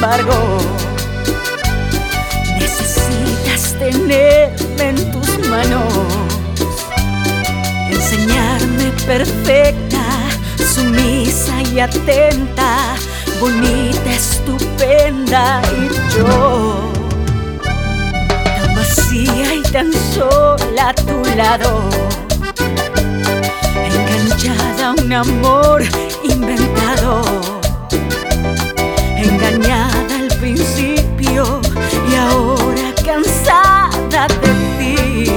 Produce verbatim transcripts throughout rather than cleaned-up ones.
embargo, necesitas tenerme en tus manos, enseñarme perfecta, sumisa y atenta, bonita, estupenda, y yo tan vacía y tan sola a tu lado, enganchada a un amor inventado, engañada al principio y ahora cansada de ti.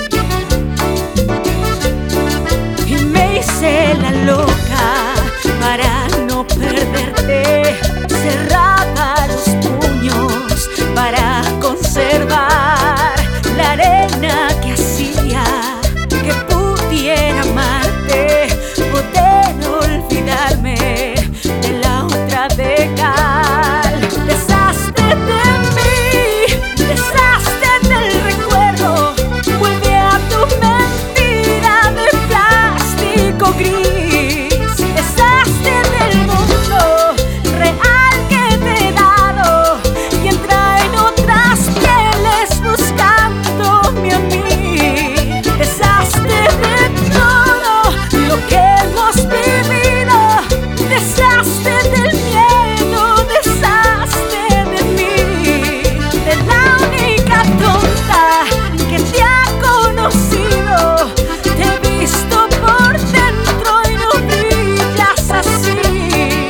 Y me hice la loca para no perderte, cerraba los puños para conservar la arena que hacía que pudiera amarte, poder olvidarme de la otra de cal. Deshazte de mí, deshazte del recuerdo, vuelve a tu mentira de plástico gris. Deshazte del mundo real que te he dado y entra en otras pieles buscándome a mí. Deshazte de todo lo que hemos vivido, deshazte del miedo, deshazte de mí, de la única tonta que te ha conocido. Te he visto por dentro y no brillas así.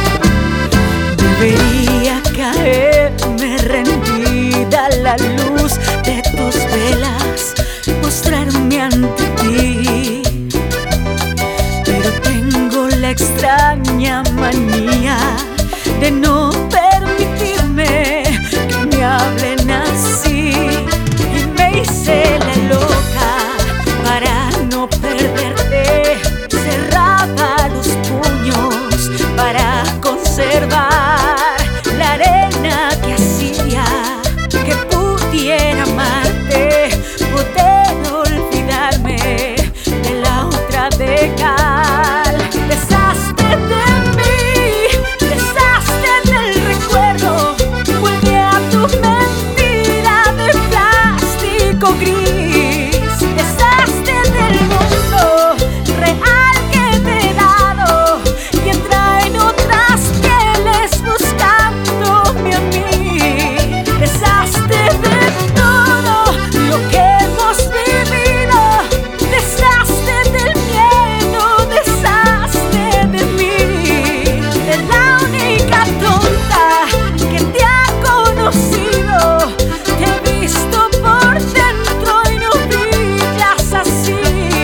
Debería caerme rendida a la luz de tus velas, mostrarme ante ti, pero tengo la extraña manía de no permitirme que me hablen así. Y me hice la loca para no perderte, cerraba los puños para conservar la arena que hacía que pudiera amarte, poder olvidarme de la otra de cal. Deshazte de mí, deshazte del recuerdo, vuelve a tu mentira de plástico gris. Deshazte del mundo real que te he dado y entra en otras pieles buscándome a mí. Deshazte de todo lo que hemos vivido, deshazte del miedo, deshazte de mí, de la única tonta que te ha conocido. Te he visto por dentro y no brillas así.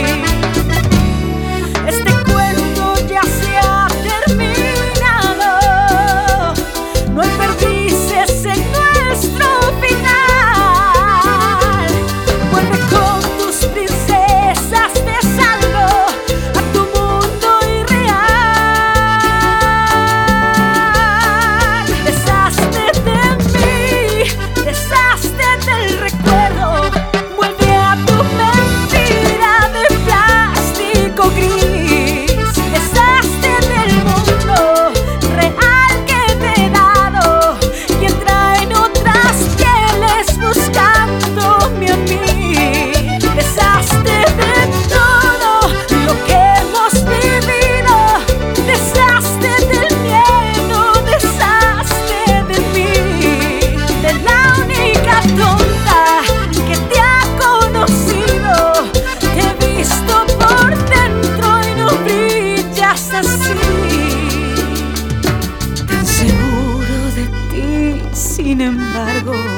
Este cuento ya se ha terminado, no hay perdices en nuestro final. Vuelve con tus princesas, te salvo a tu mundo irreal. Deshazte de mí, deshazte del recuerdo, vuelve a tu mentira de plástico gris. Deshazte del mundo real que te he dado y entra en otras pieles buscándome a mí. Deshazte de todo lo que hemos vivido, deshazte del miedo, deshazte de mí, de la única tonta que te ha conocido. Te he visto por dentro y no brillas así. Tan seguro de ti, sin embargo,